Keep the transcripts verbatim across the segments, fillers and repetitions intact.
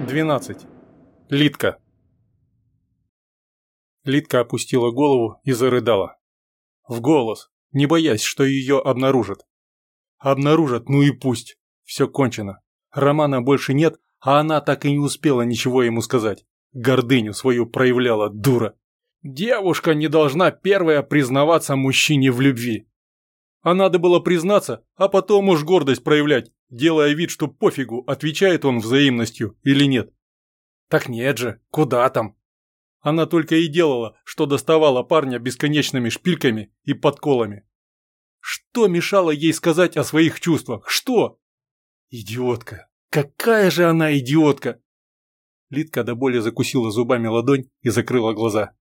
двенадцать. Лидка. Лидка опустила голову и зарыдала. В голос, не боясь, что ее обнаружат. Обнаружат, ну и пусть. Все кончено. Романа больше нет, а она так и не успела ничего ему сказать. Гордыню свою проявляла, дура. Девушка не должна первая признаваться мужчине в любви. А надо было признаться, а потом уж гордость проявлять, делая вид, что пофигу, отвечает он взаимностью или нет. Так нет же, куда там? Она только и делала, что доставала парня бесконечными шпильками и подколами. Что мешало ей сказать о своих чувствах? Что? Идиотка. Какая же она идиотка! Лидка до боли закусила зубами ладонь и закрыла глаза.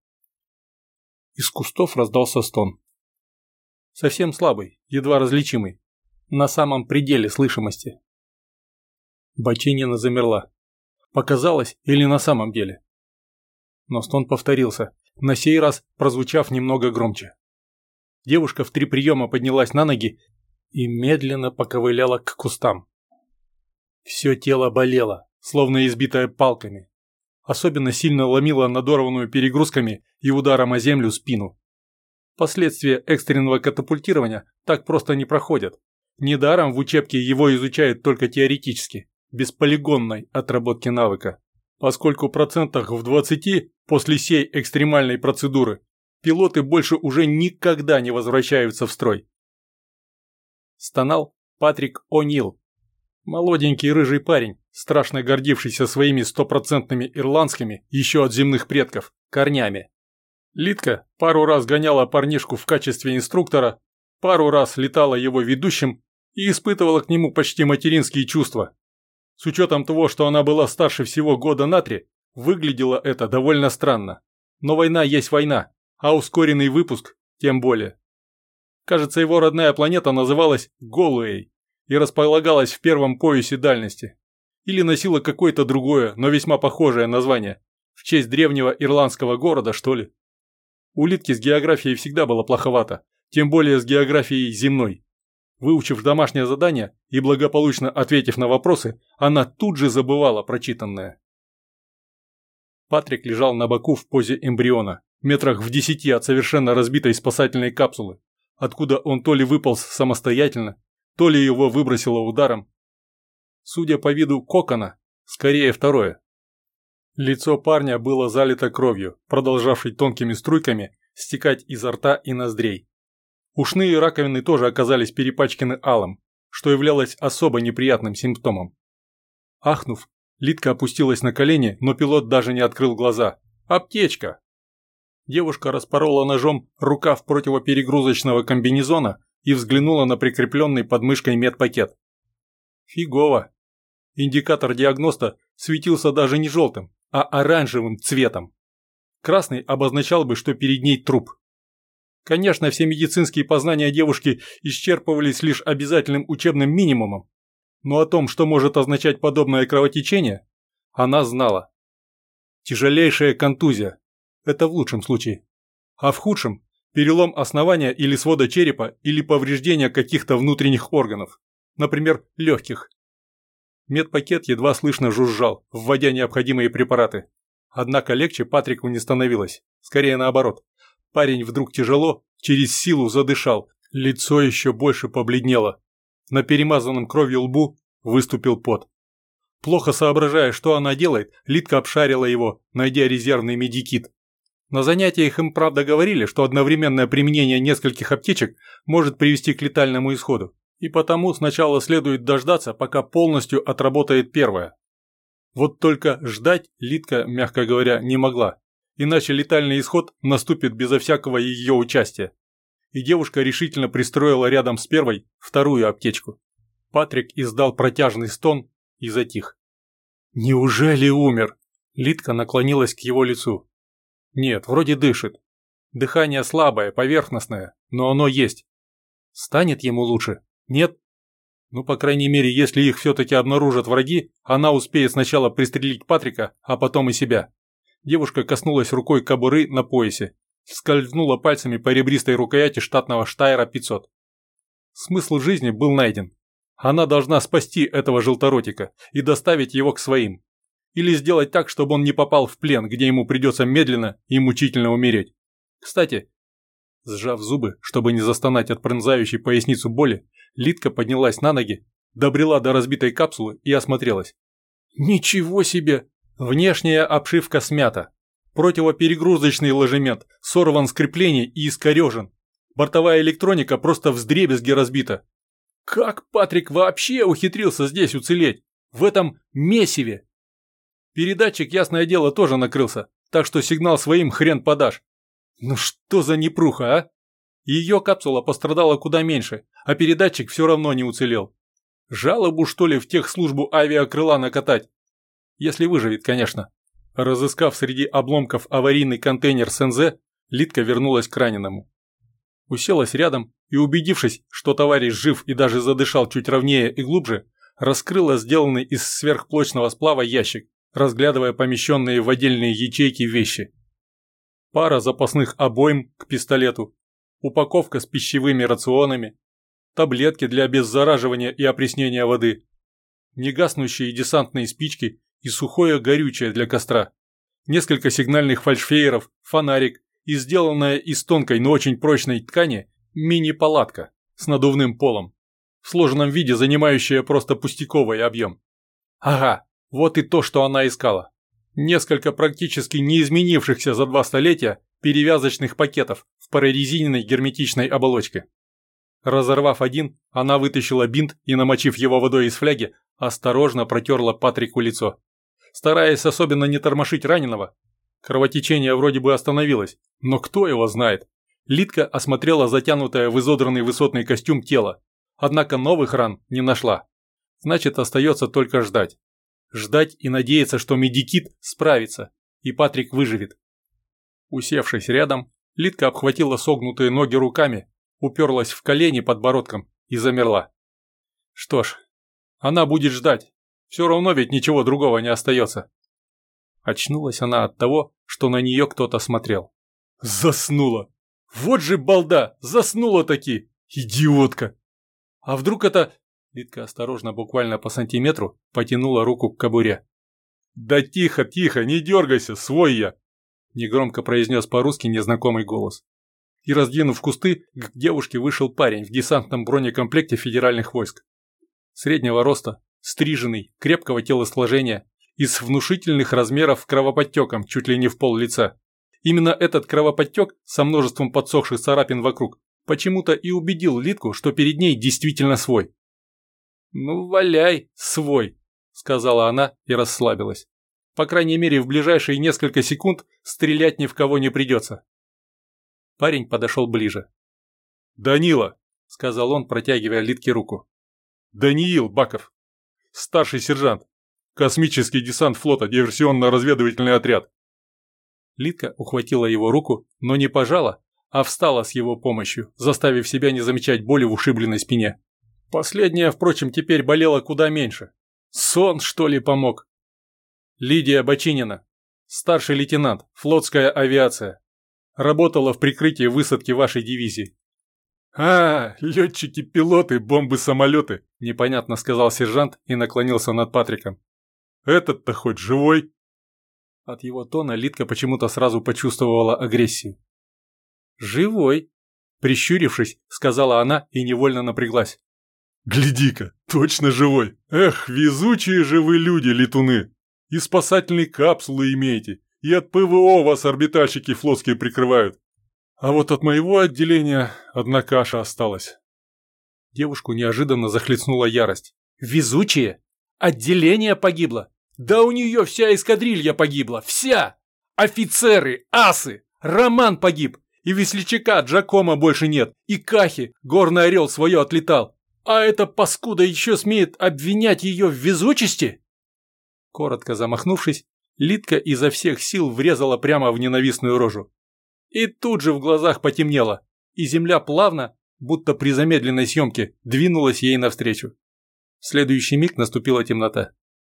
Из кустов раздался стон. Совсем слабый, едва различимый, на самом пределе слышимости. Бочинина замерла. Показалось или на самом деле? Но стон повторился, на сей раз прозвучав немного громче. Девушка в три приема поднялась на ноги и медленно поковыляла к кустам. Все тело болело, словно избитое палками. Особенно сильно ломило надорванную перегрузками и ударом о землю спину. Последствия экстренного катапультирования так просто не проходят. Недаром в учебке его изучают только теоретически, без полигонной отработки навыка. Поскольку процентах в двадцати после сей экстремальной процедуры пилоты больше уже никогда не возвращаются в строй. Стонал Патрик О'Нил. Молоденький рыжий парень, страшно гордившийся своими стопроцентными ирландскими, еще от земных предков, корнями. Лидка пару раз гоняла парнишку в качестве инструктора, пару раз летала его ведущим и испытывала к нему почти материнские чувства. С учетом того, что она была старше всего года на три, выглядело это довольно странно. Но война есть война, а ускоренный выпуск тем более. Кажется, его родная планета называлась Голуэй и располагалась в первом поясе дальности. Или носила какое-то другое, но весьма похожее название, в честь древнего ирландского города, что ли. У Лидки с географией всегда было плоховато, тем более с географией земной. Выучив домашнее задание и благополучно ответив на вопросы, она тут же забывала прочитанное. Патрик лежал на боку в позе эмбриона, метрах в десяти от совершенно разбитой спасательной капсулы, откуда он то ли выполз самостоятельно, то ли его выбросило ударом. Судя по виду кокона, скорее второе. Лицо парня было залито кровью, продолжавшей тонкими струйками стекать изо рта и ноздрей. Ушные раковины тоже оказались перепачканы алым, что являлось особо неприятным симптомом. Ахнув, Лидка опустилась на колени, но пилот даже не открыл глаза. «Аптечка!» Девушка распорола ножом рукав противоперегрузочного комбинезона и взглянула на прикрепленный под мышкой медпакет. Фигово. Индикатор диагноста светился даже не желтым, а оранжевым цветом. Красный обозначал бы, что перед ней труп. Конечно, все медицинские познания девушки исчерпывались лишь обязательным учебным минимумом, но о том, что может означать подобное кровотечение, она знала. Тяжелейшая контузия – это в лучшем случае, а в худшем – перелом основания или свода черепа или повреждение каких-то внутренних органов, например, легких. Медпакет едва слышно жужжал, вводя необходимые препараты. Однако легче Патрику не становилось, скорее наоборот. Парень вдруг тяжело, через силу задышал, лицо еще больше побледнело. На перемазанном кровью лбу выступил пот. Плохо соображая, что она делает, Лидка обшарила его, найдя резервный медикит. На занятиях им правда говорили, что одновременное применение нескольких аптечек может привести к летальному исходу. И потому сначала следует дождаться, пока полностью отработает первая. Вот только ждать Лидка, мягко говоря, не могла. Иначе летальный исход наступит безо всякого ее участия. И девушка решительно пристроила рядом с первой вторую аптечку. Патрик издал протяжный стон и затих. «Неужели умер?» Лидка наклонилась к его лицу. «Нет, вроде дышит. Дыхание слабое, поверхностное, но оно есть. Станет ему лучше? Нет? Ну, по крайней мере, если их все-таки обнаружат враги, она успеет сначала пристрелить Патрика, а потом и себя». Девушка коснулась рукой кобуры на поясе, скользнула пальцами по ребристой рукояти штатного Штайра пятьсот. Смысл жизни был найден. Она должна спасти этого желторотика и доставить его к своим. или сделать так, чтобы он не попал в плен, где ему придется медленно и мучительно умереть. Кстати, сжав зубы, чтобы не застонать от пронзающей поясницу боли, Лидка поднялась на ноги, добрела до разбитой капсулы и осмотрелась. Ничего себе! Внешняя обшивка смята. Противоперегрузочный ложемент сорван с креплений и искорежен. Бортовая электроника просто вдребезги разбита. Как Патрик вообще ухитрился здесь уцелеть? В этом месиве? Передатчик, ясное дело, тоже накрылся, так что сигнал своим хрен подашь. Ну что за непруха, а? Ее капсула пострадала куда меньше, а передатчик все равно не уцелел. Жалобу, что ли, в техслужбу авиакрыла накатать? Если выживет, конечно. Разыскав среди обломков аварийный контейнер с эн зэ, Лидка вернулась к раненому. Уселась рядом и, убедившись, что товарищ жив и даже задышал чуть ровнее и глубже, раскрыла сделанный из сверхплочного сплава ящик, разглядывая помещенные в отдельные ячейки вещи. Пара запасных обойм к пистолету, упаковка с пищевыми рационами, таблетки для обеззараживания и опреснения воды, негаснущие десантные спички и сухое горючее для костра, несколько сигнальных фальшфейеров, фонарик и сделанная из тонкой, но очень прочной ткани мини-палатка с надувным полом, в сложенном виде занимающая просто пустяковый объем. Ага, вот и то, что она искала. Несколько практически не изменившихся за два столетия перевязочных пакетов в прорезиненной герметичной оболочке. Разорвав один, она вытащила бинт и, намочив его водой из фляги, осторожно протерла Патрику лицо. Стараясь особенно не тормошить раненого, кровотечение вроде бы остановилось, но кто его знает. Лидка осмотрела затянутое в изодранный высотный костюм тело, однако новых ран не нашла. Значит, остается только ждать. Ждать и надеяться, что медикит справится, и Патрик выживет. Усевшись рядом, Лидка обхватила согнутые ноги руками, уперлась в колени подбородком и замерла. Что ж, она будет ждать. Все равно ведь ничего другого не остается. Очнулась она от того, что на нее кто-то смотрел. Заснула! Вот же балда! Заснула-таки! Идиотка! А вдруг это... Лидка осторожно, буквально по сантиметру, потянула руку к кобуре. «Да тихо, тихо, не дергайся, свой я!» Негромко произнес по-русски незнакомый голос. И, раздвинув кусты, к девушке вышел парень в десантном бронекомплекте федеральных войск. Среднего роста, стриженный, крепкого телосложения и с внушительных размеров кровоподтеком чуть ли не в пол лица. Именно этот кровоподтек со множеством подсохших царапин вокруг почему-то и убедил Лидку, что перед ней действительно свой. «Ну, валяй, свой», — сказала она и расслабилась. По крайней мере, в ближайшие несколько секунд стрелять ни в кого не придется. Парень подошел ближе. «Данила», — сказал он, протягивая Лидке руку. «Даниил Баков, старший сержант, космический десант флота, диверсионно-разведывательный отряд». Лидка ухватила его руку, но не пожала, а встала с его помощью, заставив себя не замечать боли в ушибленной спине. Последняя, впрочем, теперь болела куда меньше. Сон, что ли, помог? Лидия Бочинина, старший лейтенант, флотская авиация. Работала в прикрытии высадки вашей дивизии. «А, летчики-пилоты, бомбы-самолеты», – непонятно сказал сержант и наклонился над Патриком. «Этот-то хоть живой?» От его тона Лидка почему-то сразу почувствовала агрессию. «Живой», – прищурившись, сказала она и невольно напряглась. «Гляди-ка, точно живой! Эх, везучие же вы люди, летуны! И спасательные капсулы имеете, и от пэ вэ о вас орбитальщики флотские прикрывают. А вот от моего отделения одна каша осталась». Девушку неожиданно захлестнула ярость. «Везучие? Отделение погибло? Да у нее вся эскадрилья погибла, вся! Офицеры, асы, Роман погиб, и весельчака Джакома больше нет, и Кахи, горный орел, свое отлетал. А эта паскуда еще смеет обвинять ее в везучести?» Коротко замахнувшись, Лидка изо всех сил врезала прямо в ненавистную рожу. И тут же в глазах потемнело, и земля плавно, будто при замедленной съемке, двинулась ей навстречу. В следующий миг наступила темнота.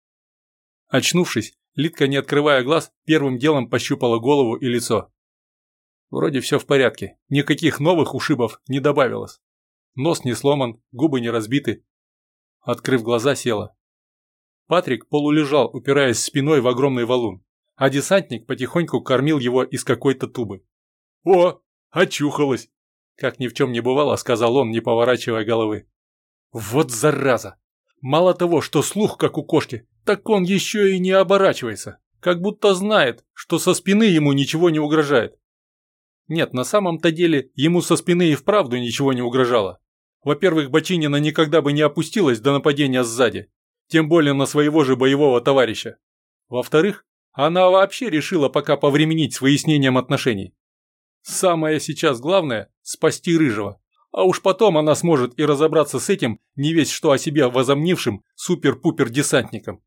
Очнувшись, Лидка, не открывая глаз, первым делом пощупала голову и лицо. Вроде все в порядке, никаких новых ушибов не добавилось. Нос не сломан, губы не разбиты. Открыв глаза, села. Патрик полулежал, упираясь спиной в огромный валун, а десантник потихоньку кормил его из какой-то тубы. «О, очухалась!» – как ни в чем не бывало, сказал он, не поворачивая головы. «Вот зараза! Мало того, что слух как у кошки, так он еще и не оборачивается, как будто знает, что со спины ему ничего не угрожает». Нет, на самом-то деле ему со спины и вправду ничего не угрожало. Во-первых, Бочинина никогда бы не опустилась до нападения сзади, тем более на своего же боевого товарища. Во-вторых, она вообще решила пока повременить с выяснением отношений. Самое сейчас главное – спасти Рыжего, а уж потом она сможет и разобраться с этим невесть что о себе возомнившим супер-пупер-десантником.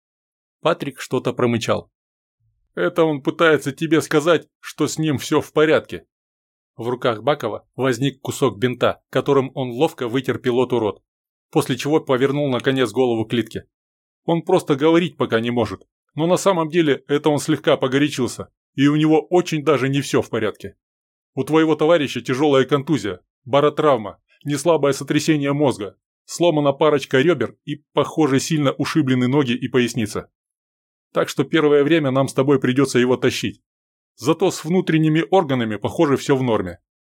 Патрик что-то промычал. «Это он пытается тебе сказать, что с ним все в порядке». В руках Бакова возник кусок бинта, которым он ловко вытер пилоту рот, после чего повернул наконец голову к Литке. Он просто говорить пока не может, но на самом деле это он слегка погорячился, и у него очень даже не все в порядке. У твоего товарища тяжелая контузия, баротравма, неслабое сотрясение мозга, сломана парочка ребер и, похоже, сильно ушиблены ноги и поясница. Так что первое время нам с тобой придется его тащить. Зато с внутренними органами, похоже, все в норме».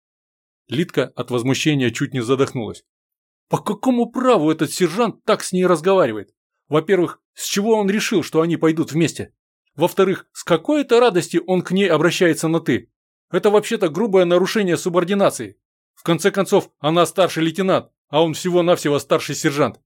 Литка от возмущения чуть не задохнулась. По какому праву этот сержант так с ней разговаривает? Во-первых, с чего он решил, что они пойдут вместе? Во-вторых, с какой это радости он к ней обращается на «ты»? Это вообще-то грубое нарушение субординации. В конце концов, она старший лейтенант, а он всего-навсего старший сержант.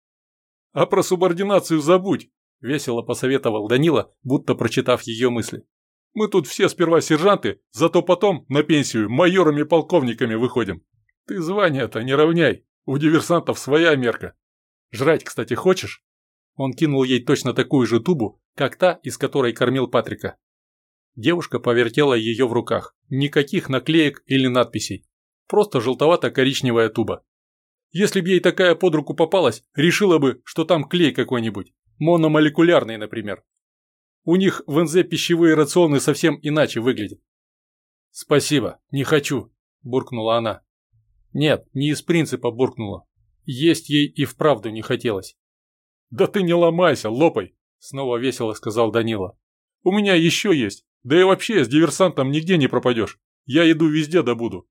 «А про субординацию забудь», – весело посоветовал Данила, будто прочитав ее мысли. «Мы тут все сперва сержанты, зато потом на пенсию майорами-полковниками выходим. Ты звание-то не равняй, у диверсантов своя мерка. Жрать, кстати, хочешь?» Он кинул ей точно такую же тубу, как та, из которой кормил Патрика. Девушка повертела ее в руках. Никаких наклеек или надписей. Просто желтовато-коричневая туба. Если б ей такая под руку попалась, решила бы, что там клей какой-нибудь. Мономолекулярный, например. У них в эн зэ пищевые рационы совсем иначе выглядят. «Спасибо, не хочу», – буркнула она. Нет, не из принципа буркнула. Есть ей и вправду не хотелось. «Да ты не ломайся, лопай», – снова весело сказал Данила. «У меня еще есть. Да и вообще с диверсантом нигде не пропадешь. Я еду везде добуду».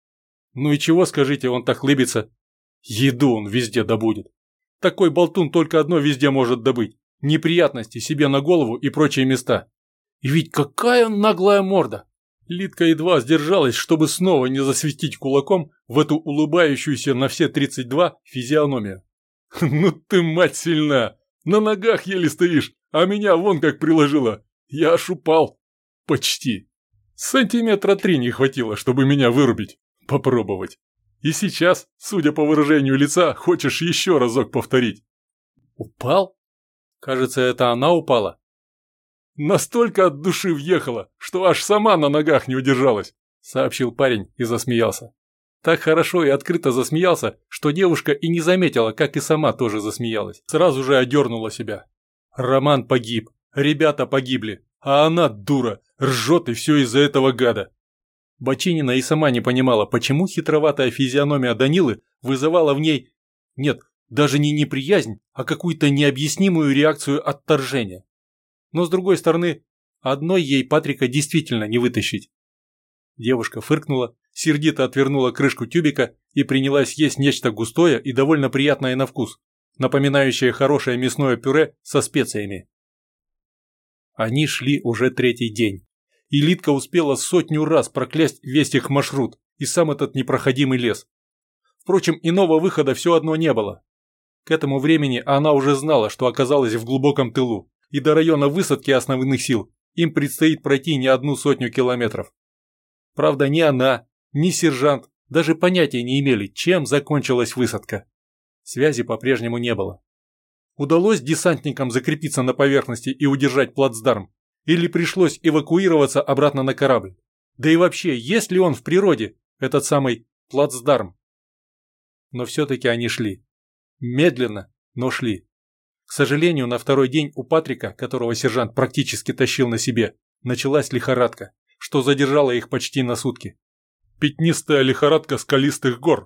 «Ну и чего, скажите, он так лыбится?» «Еду он везде добудет. Такой болтун только одно везде может добыть. Неприятности себе на голову и прочие места. И ведь какая наглая морда!» Литка едва сдержалась, чтобы снова не засветить кулаком в эту улыбающуюся на все тридцать два физиономию. «Ну ты, мать, сильна! На ногах еле стоишь, а меня вон как приложила. Я аж упал. Почти. Сантиметра три не хватило, чтобы меня вырубить. Попробовать. И сейчас, судя по выражению лица, хочешь еще разок повторить». «Упал? Кажется, это она упала». «Настолько от души въехала, что аж сама на ногах не удержалась», — сообщил парень и засмеялся. Так хорошо и открыто засмеялся, что девушка и не заметила, как и сама тоже засмеялась. Сразу же одернула себя. Роман погиб, ребята погибли, а она, дура, ржет и все из-за этого гада. Бочинина и сама не понимала, почему хитроватая физиономия Данилы вызывала в ней, нет, даже не неприязнь, а какую-то необъяснимую реакцию отторжения. Но с другой стороны, одной ей Патрика действительно не вытащить. Девушка фыркнула, сердито отвернула крышку тюбика и принялась есть нечто густое и довольно приятное на вкус, напоминающее хорошее мясное пюре со специями. Они шли уже третий день, и Литка успела сотню раз проклясть весь их маршрут и сам этот непроходимый лес. Впрочем, иного выхода все одно не было. К этому времени она уже знала, что оказалась в глубоком тылу, и до района высадки основных сил им предстоит пройти не одну сотню километров. Правда, ни она, ни сержант даже понятия не имели, чем закончилась высадка. Связи по-прежнему не было. Удалось десантникам закрепиться на поверхности и удержать плацдарм? Или пришлось эвакуироваться обратно на корабль? Да и вообще, есть ли он в природе, этот самый плацдарм? Но все-таки они шли. Медленно, но шли. К сожалению, на второй день у Патрика, которого сержант практически тащил на себе, началась лихорадка, что задержало их почти на сутки. «Пятнистая лихорадка скалистых гор»,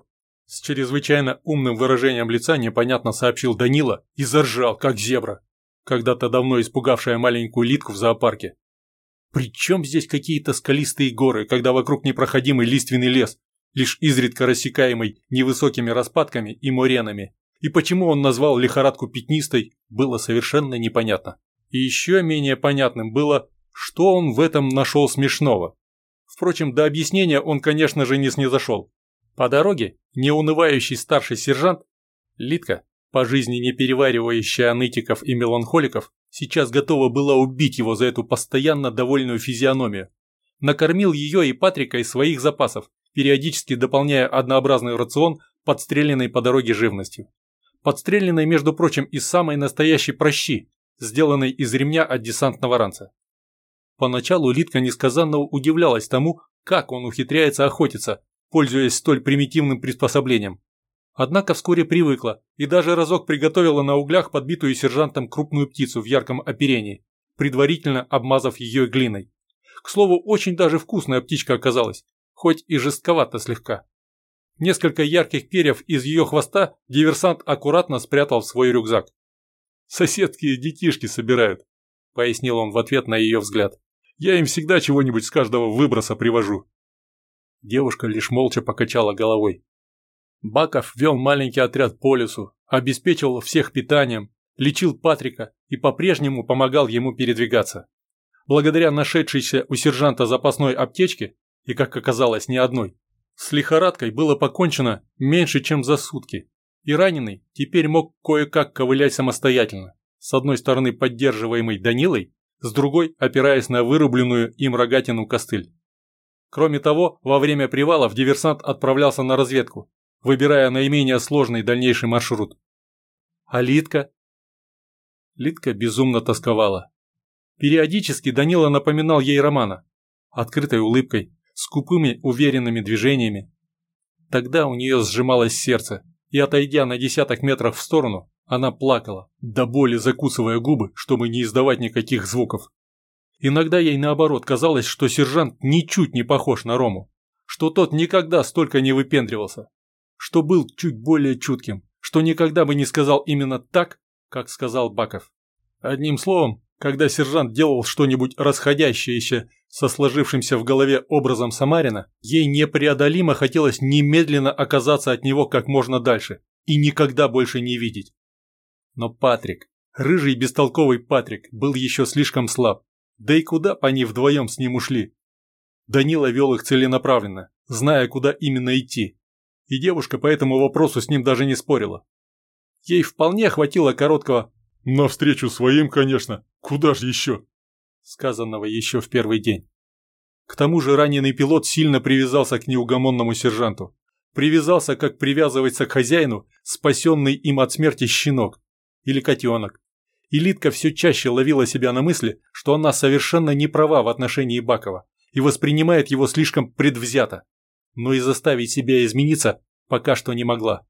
С чрезвычайно умным выражением лица непонятно сообщил Данила и заржал, как зебра, когда-то давно испугавшая маленькую Литку в зоопарке. «При чем здесь какие-то скалистые горы, когда вокруг непроходимый лиственный лес, лишь изредка рассекаемый невысокими распадками и моренами? И почему он назвал лихорадку пятнистой, было совершенно непонятно. И еще менее понятным было, что он в этом нашел смешного. Впрочем, до объяснения он, конечно же, не снизошел. По дороге неунывающий старший сержант, Литка, по жизни не переваривающая нытиков и меланхоликов, сейчас готова была убить его за эту постоянно довольную физиономию. Накормил ее и Патрика из своих запасов, периодически дополняя однообразный рацион, подстреленной по дороге живностью. Подстреленной, между прочим, из самой настоящей прощи, сделанной из ремня от десантного ранца. Поначалу Литка несказанно удивлялась тому, как он ухитряется охотиться, пользуясь столь примитивным приспособлением. Однако вскоре привыкла и даже разок приготовила на углях подбитую сержантом крупную птицу в ярком оперении, предварительно обмазав ее глиной. К слову, очень даже вкусная птичка оказалась, хоть и жестковато слегка. Несколько ярких перьев из ее хвоста диверсант аккуратно спрятал в свой рюкзак. «Соседские детишки собирают», — пояснил он в ответ на ее взгляд. «Я им всегда чего-нибудь с каждого выброса привожу». Девушка лишь молча покачала головой. Баков вел маленький отряд по лесу, обеспечивал всех питанием, лечил Патрика и по-прежнему помогал ему передвигаться. Благодаря нашедшейся у сержанта запасной аптечке, и, как оказалось, не одной, с лихорадкой было покончено меньше, чем за сутки, и раненый теперь мог кое-как ковылять самостоятельно, с одной стороны поддерживаемый Данилой, с другой опираясь на вырубленную им рогатину костыль. Кроме того, во время привалов диверсант отправлялся на разведку, выбирая наименее сложный дальнейший маршрут. А Литка? Литка безумно тосковала. Периодически Данила напоминал ей Романа, открытой улыбкой, скупыми уверенными движениями. Тогда у нее сжималось сердце, и, отойдя на десяток метров в сторону, она плакала, до боли закусывая губы, чтобы не издавать никаких звуков. Иногда ей наоборот казалось, что сержант ничуть не похож на Рому, что тот никогда столько не выпендривался, что был чуть более чутким, что никогда бы не сказал именно так, как сказал Баков. Одним словом, когда сержант делал что-нибудь расходящееся со сложившимся в голове образом Самарина, ей непреодолимо хотелось немедленно оказаться от него как можно дальше и никогда больше не видеть. Но Патрик, рыжий бестолковый Патрик, был еще слишком слаб, да и куда бы они вдвоем с ним ушли? Данила вел их целенаправленно, зная, куда именно идти, и девушка по этому вопросу с ним даже не спорила. Ей вполне хватило короткого «навстречу своим, конечно, куда же еще?» сказанного еще в первый день. К тому же раненый пилот сильно привязался к неугомонному сержанту. Привязался, как привязывается к хозяину спасенный им от смерти щенок или котенок. И Литка все чаще ловила себя на мысли, что она совершенно не права в отношении Бакова и воспринимает его слишком предвзято, но и заставить себя измениться пока что не могла.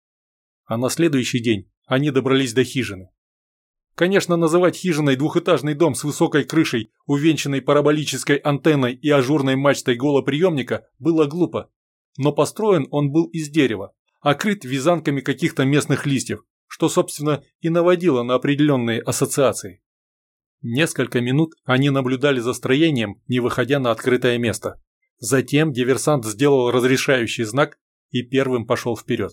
А на следующий день они добрались до хижины. Конечно, называть хижиной двухэтажный дом с высокой крышей, увенчанной параболической антенной и ажурной мачтой голоприемника, было глупо. Но построен он был из дерева, окрыт вязанками каких-то местных листьев, что, собственно, и наводило на определенные ассоциации. Несколько минут они наблюдали за строением, не выходя на открытое место. Затем диверсант сделал разрешающий знак и первым пошел вперед.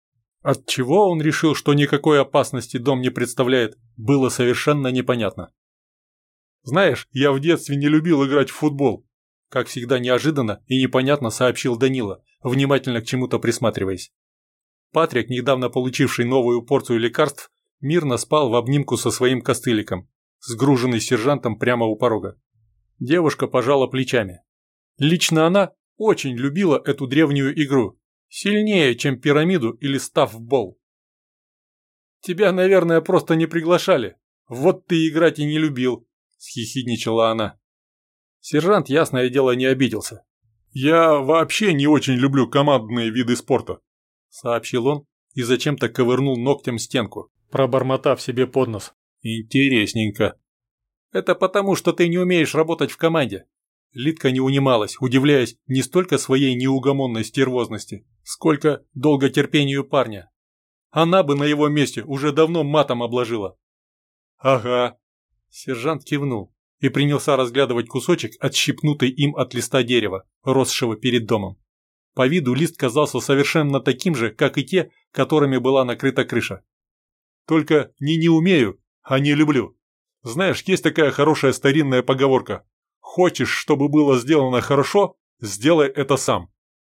Отчего он решил, что никакой опасности дом не представляет, было совершенно непонятно. «Знаешь, я в детстве не любил играть в футбол», как всегда неожиданно и непонятно сообщил Данила, внимательно к чему-то присматриваясь. Патрик, недавно получивший новую порцию лекарств, мирно спал в обнимку со своим костыликом, сгруженный сержантом прямо у порога. Девушка пожала плечами. Лично она очень любила эту древнюю игру. Сильнее, чем пирамиду или ставбол. «Тебя, наверное, просто не приглашали. Вот ты играть и не любил», – схихидничала она. Сержант, ясное дело, не обиделся. «Я вообще не очень люблю командные виды спорта», – сообщил он и зачем-то ковырнул ногтем стенку, пробормотав себе под нос. «Интересненько». «Это потому, что ты не умеешь работать в команде. Лидка не унималась, удивляясь не столько своей неугомонной стервозности, сколько долготерпению парня. Она бы на его месте уже давно матом обложила. «Ага». Сержант кивнул и принялся разглядывать кусочек, отщипнутый им от листа дерева, росшего перед домом. По виду лист казался совершенно таким же, как и те, которыми была накрыта крыша. «Только не не умею, а не люблю. Знаешь, есть такая хорошая старинная поговорка. Хочешь, чтобы было сделано хорошо, сделай это сам».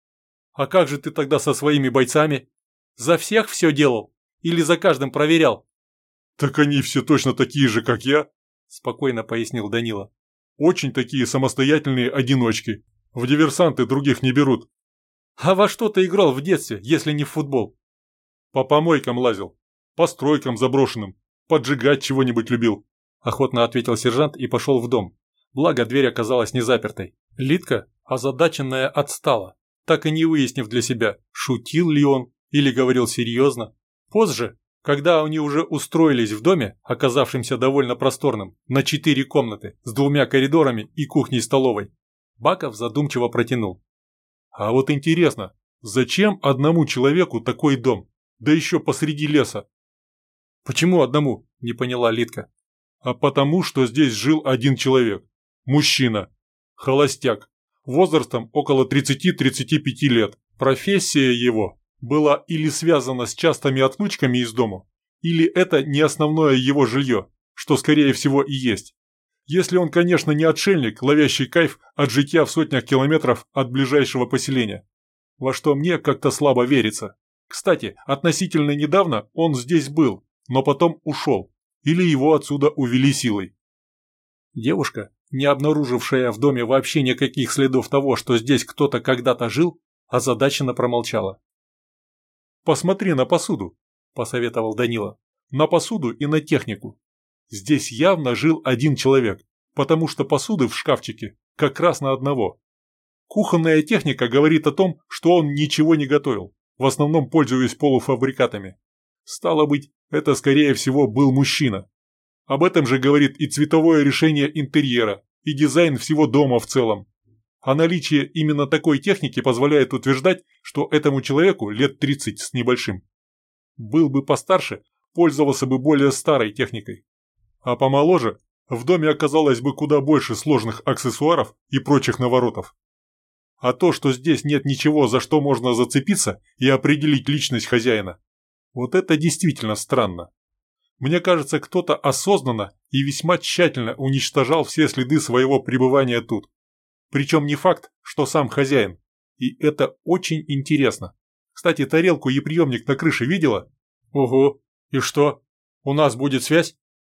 «А как же ты тогда со своими бойцами? За всех все делал? Или за каждым проверял?» «Так они все точно такие же, как я», – спокойно пояснил Данила. «Очень такие самостоятельные одиночки. В диверсанты других не берут». «А во что ты играл в детстве, если не в футбол?» «По помойкам лазил, по стройкам заброшенным, поджигать чего-нибудь любил», – охотно ответил сержант и пошел в дом. Благо, дверь оказалась не запертой. Лидка, озадаченная, отстала, так и не выяснив для себя, шутил ли он или говорил серьезно. Позже, когда они уже устроились в доме, оказавшемся довольно просторным, на четыре комнаты, с двумя коридорами и кухней-столовой, Баков задумчиво протянул. «А вот интересно, зачем одному человеку такой дом, да еще посреди леса?» «Почему одному?» – не поняла Лидка. «А потому, что здесь жил один человек. Мужчина. Холостяк. Возрастом около тридцати-тридцати пяти лет. Профессия его была или связана с частыми отлучками из дома, или это не основное его жилье, что скорее всего и есть. Если он, конечно, не отшельник, ловящий кайф от житья в сотнях километров от ближайшего поселения. Во что мне как-то слабо верится. Кстати, относительно недавно он здесь был, но потом ушел. Или его отсюда увели силой». Девушка, не обнаружившая в доме вообще никаких следов того, что здесь кто-то когда-то жил, озадаченно промолчала. «Посмотри на посуду», – посоветовал Данила. «На посуду и на технику. Здесь явно жил один человек, потому что посуды в шкафчике как раз на одного. Кухонная техника говорит о том, что он ничего не готовил, в основном пользуясь полуфабрикатами. Стало быть, это скорее всего был мужчина. Об этом же говорит и цветовое решение интерьера, и дизайн всего дома в целом. А наличие именно такой техники позволяет утверждать, что этому человеку лет тридцать с небольшим. Был бы постарше, пользовался бы более старой техникой. А помоложе, в доме оказалось бы куда больше сложных аксессуаров и прочих наворотов. А то, что здесь нет ничего, за что можно зацепиться и определить личность хозяина, вот это действительно странно. Мне кажется, кто-то осознанно и весьма тщательно уничтожал все следы своего пребывания тут. Причем не факт, что сам хозяин. И это очень интересно. Кстати, тарелку и приемник на крыше видела? Ого, и что? У нас будет связь?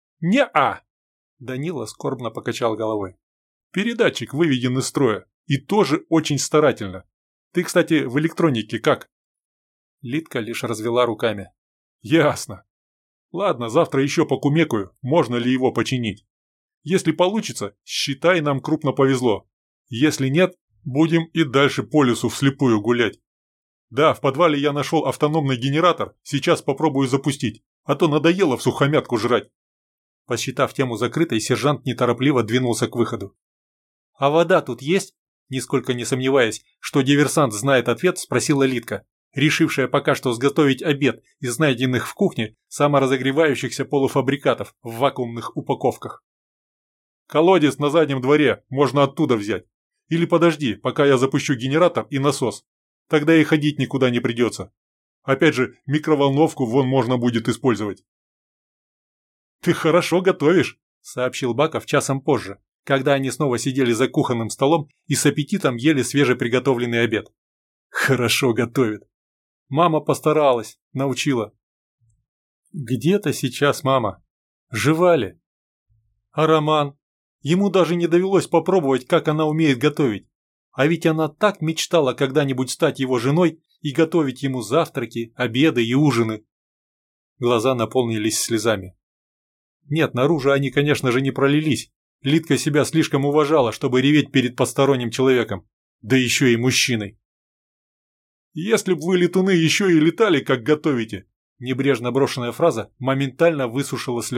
Не-а! Данила скорбно покачал головой. Передатчик выведен из строя. И тоже очень старательно. Ты, кстати, в электронике как? Лидка лишь развела руками. Ясно. Ладно, завтра еще покумекаю, можно ли его починить. Если получится, считай, нам крупно повезло. Если нет, будем и дальше по лесу вслепую гулять. Да, в подвале я нашел автономный генератор, сейчас попробую запустить, а то надоело в сухомятку жрать. Посчитав тему закрытой, сержант неторопливо двинулся к выходу. «А вода тут есть?» Нисколько не сомневаясь, что диверсант знает ответ, спросила Лидка, решившая пока что сготовить обед из найденных в кухне саморазогревающихся полуфабрикатов в вакуумных упаковках. «Колодец на заднем дворе, можно оттуда взять. Или подожди, пока я запущу генератор и насос. Тогда и ходить никуда не придется. Опять же, микроволновку вон можно будет использовать». «Ты хорошо готовишь», — сообщил Баков часом позже, когда они снова сидели за кухонным столом и с аппетитом ели свежеприготовленный обед. «Хорошо готовит. Мама постаралась, научила». «Где-то сейчас мама. Жива ли? А Роман? Ему даже не довелось попробовать, как она умеет готовить. А ведь она так мечтала когда-нибудь стать его женой и готовить ему завтраки, обеды и ужины». Глаза наполнились слезами. Нет, наружу они, конечно же, не пролились. Лидка себя слишком уважала, чтобы реветь перед посторонним человеком. Да еще и мужчиной. «Если б вы, летуны, еще и летали, как готовите!» Небрежно брошенная фраза моментально высушила слезы.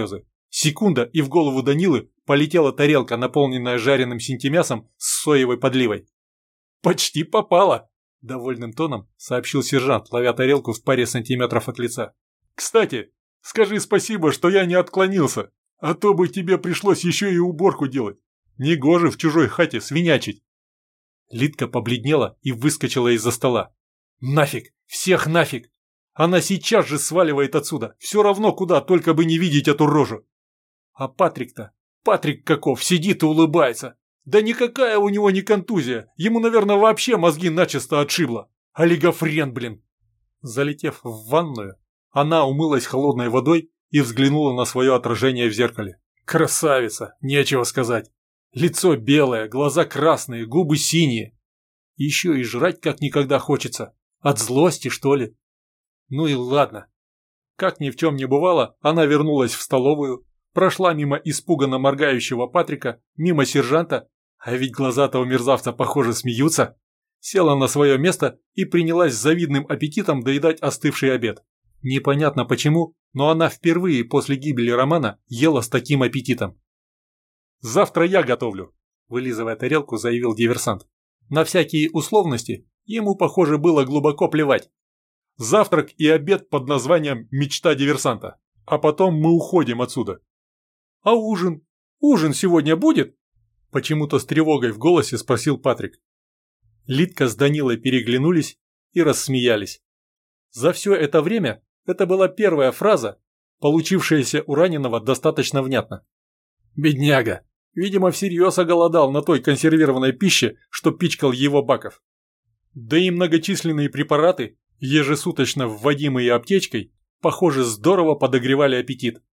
Секунда, и в голову Данилы полетела тарелка, наполненная жареным синтимясом с соевой подливой. «Почти попало!» – довольным тоном сообщил сержант, ловя тарелку в паре сантиметров от лица. «Кстати, скажи спасибо, что я не отклонился, а то бы тебе пришлось еще и уборку делать. Негоже в чужой хате свинячить». Лидка побледнела и выскочила из-за стола. «Нафиг! Всех нафиг! Она сейчас же сваливает отсюда! Все равно куда, только бы не видеть эту рожу!» А Патрик-то, Патрик каков, сидит и улыбается. Да никакая у него не контузия, ему, наверное, вообще мозги начисто отшибло. Олигофрен, блин. Залетев в ванную, она умылась холодной водой и взглянула на свое отражение в зеркале. Красавица, нечего сказать. Лицо белое, глаза красные, губы синие. Еще и жрать как никогда хочется. От злости, что ли? Ну и ладно. Как ни в чем не бывало, она вернулась в столовую, прошла мимо испуганно моргающего Патрика, мимо сержанта, а ведь глаза-то у мерзавца, похоже, смеются, села на свое место и принялась с завидным аппетитом доедать остывший обед. Непонятно почему, но она впервые после гибели Романа ела с таким аппетитом. «Завтра я готовлю», – вылизывая тарелку, заявил диверсант. На всякие условности ему, похоже, было глубоко плевать. «Завтрак и обед под названием «Мечта диверсанта», а потом мы уходим отсюда». «А ужин? Ужин сегодня будет?» Почему-то с тревогой в голосе спросил Патрик. Лидка с Данилой переглянулись и рассмеялись. За все это время это была первая фраза, получившаяся у раненого достаточно внятно. Бедняга, видимо, всерьез оголодал на той консервированной пище, что пичкал его Баков. Да и многочисленные препараты, ежесуточно вводимые аптечкой, похоже, здорово подогревали аппетит.